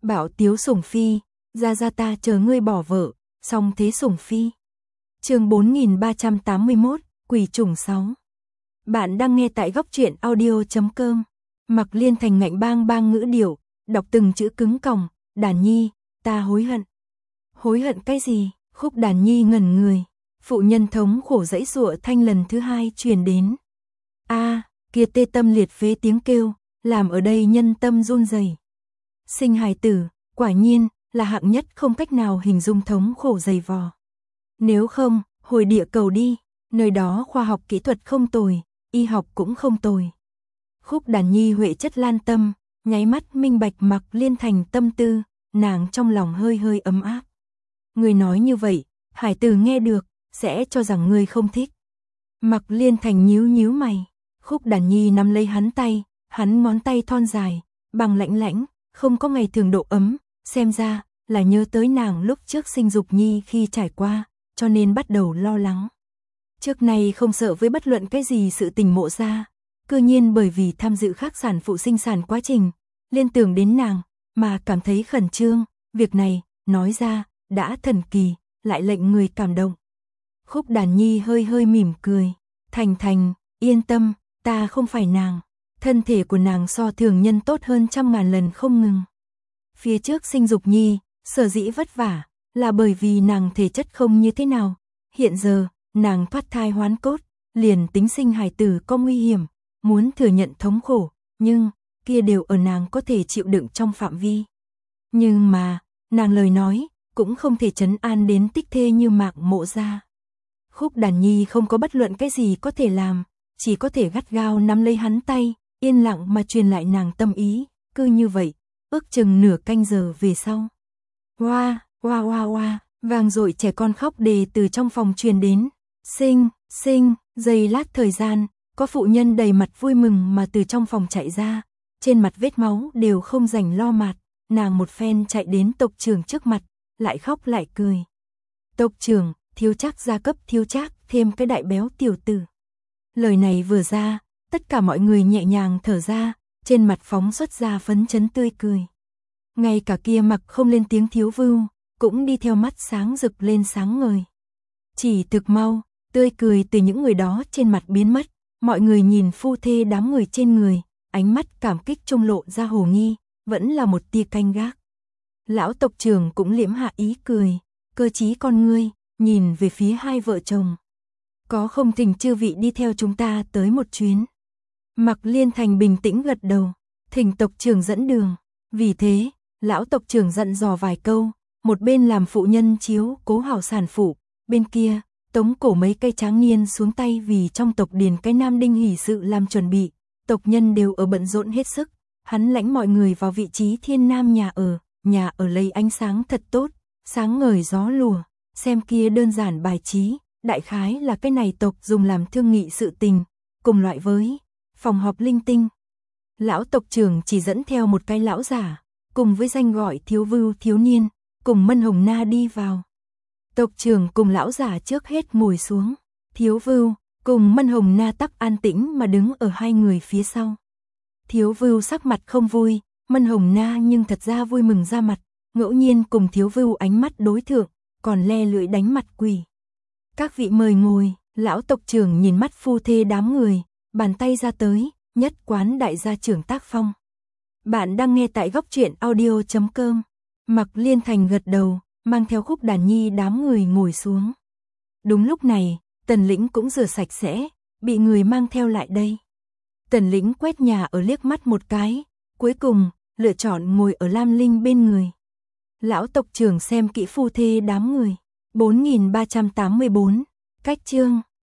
Bảo Tiếu Sủng Phi, ra ta chờ ngươi bỏ vợ, song thế Sủng Phi. Chương 4381, Quỷ trùng 6. Bạn đang nghe tại góc truyện audio.com. Mặc Liên Thành ngạnh bang bang ngữ điệu, đọc từng chữ cứng còng, Đàn Nhi, ta hối hận. Hối hận cái gì? Khúc Đàn Nhi ngẩn người, phụ nhân thống khổ dãy giụa thanh lần thứ hai truyền đến. Kia tê tâm liệt phế tiếng kêu, làm ở đây nhân tâm run rẩy. Sinh hài tử, quả nhiên là hạng nhất không cách nào hình dung thống khổ dày vò. Nếu không, hồi địa cầu đi, nơi đó khoa học kỹ thuật không tồi, y học cũng không tồi. Khúc Đàn Nhi huệ chất lan tâm, nháy mắt minh bạch Mặc Liên Thành tâm tư, nàng trong lòng hơi hơi ấm áp. Ngươi nói như vậy, hải tử nghe được, sẽ cho rằng ngươi không thích. Mặc Liên Thành nhíu nhíu mày, Khúc Đàn Nhi nắm lấy hắn tay, hắn ngón tay thon dài, bằng lãnh lãnh, không có ngày thường độ ấm, xem ra là nhớ tới nàng lúc trước sinh dục nhi khi trải qua, cho nên bắt đầu lo lắng. Trước này không sợ với bất luận cái gì sự tình Mộ gia, cư nhiên bởi vì tham dự khác sản phụ sinh sản quá trình, liên tưởng đến nàng, mà cảm thấy khẩn trương, việc này, nói ra, đã thần kỳ, lại lệnh người cảm động. Khúc Đàn Nhi hơi hơi mỉm cười, Thành, yên tâm, ta không phải nàng, thân thể của nàng so thường nhân tốt hơn 100.000 lần không ngừng. Phía trước sinh dục nhi, sở dĩ vất vả, là bởi vì nàng thể chất không như thế nào, hiện giờ, nàng thoát thai hoán cốt, liền tính sinh hài tử có nguy hiểm, muốn thừa nhận thống khổ, nhưng, kia đều ở nàng có thể chịu đựng trong phạm vi. Nhưng mà, nàng lời nói, cũng không thể trấn an đến tích thê như Mạc Mộ gia. Khúc Đàn Nhi không có bất luận cái gì có thể làm, chỉ có thể gắt gao nắm lấy hắn tay, yên lặng mà truyền lại nàng tâm ý, cứ như vậy, ước chừng nửa canh giờ về sau. Hoa, vang dội trẻ con khóc đề từ trong phòng truyền đến. Sinh, giây lát thời gian, có phụ nhân đầy mặt vui mừng mà từ trong phòng chạy ra, trên mặt vết máu đều không rảnh lo mạt, nàng một phen chạy đến tộc trưởng trước mặt, lại khóc lại cười. Tộc trưởng, Thiếu Trác gia cấp Thiếu Trác thêm cái đại béo tiểu tử. Lời này vừa ra, tất cả mọi người nhẹ nhàng thở ra, trên mặt phóng xuất ra phấn chấn tươi cười. Ngay cả kia Mặc không lên tiếng Thiếu Vưu, cũng đi theo mắt sáng rực lên sáng ngời. Chỉ thực mau, tươi cười từ những người đó trên mặt biến mất, mọi người nhìn phu thê đám người trên người, ánh mắt cảm kích trung lộ ra hồ nghi, vẫn là một tia canh gác. Lão tộc trưởng cũng liễm hạ ý cười, cơ trí con ngươi, nhìn về phía hai vợ chồng. Có không thỉnh chư vị đi theo chúng ta tới một chuyến. Mặc Liên Thành bình tĩnh gật đầu, thỉnh tộc trưởng dẫn đường. Vì thế, lão tộc trưởng dặn dò vài câu, một bên làm phụ nhân chiếu cố hảo sản phụ, bên kia, tống cổ mấy cây tráng niên xuống tay vì trong tộc điền cái nam đinh hỷ sự làm chuẩn bị, tộc nhân đều ở bận rộn hết sức, hắn lãnh mọi người vào vị trí thiên nam nhà ở lấy ánh sáng thật tốt, sáng ngời gió lùa, xem kia đơn giản bài trí, đại khái là cái này tộc dùng làm thương nghị sự tình, cùng loại với phòng họp linh tinh. Lão tộc trưởng chỉ dẫn theo một cái lão giả, cùng với danh gọi Thiếu Vưu thiếu niên, cùng Mân Hồng Na đi vào. Tộc trưởng cùng lão giả trước hết ngồi xuống, Thiếu Vưu cùng Mân Hồng Na tắc an tĩnh mà đứng ở hai người phía sau. Thiếu Vưu sắc mặt không vui, Mân Hồng Na nhưng thật ra vui mừng ra mặt, ngẫu nhiên cùng Thiếu Vưu ánh mắt đối thượng, còn le lưỡi đánh mặt quỷ. Các vị mời ngồi, lão tộc trưởng nhìn mắt phu thê đám người, bàn tay ra tới, nhất quán đại gia trưởng tác phong. Bạn đang nghe tại góc truyện audio.com. Mặc Liên Thành gật đầu, mang theo Khúc Đàn Nhi đám người ngồi xuống. Đúng lúc này, Tần Lĩnh cũng rửa sạch sẽ, bị người mang theo lại đây. Tần Lĩnh quét nhà ở liếc mắt một cái, cuối cùng, lựa chọn ngồi ở Lam Linh bên người. Lão tộc trưởng xem kỹ phu thê đám người. 4384, cách chương.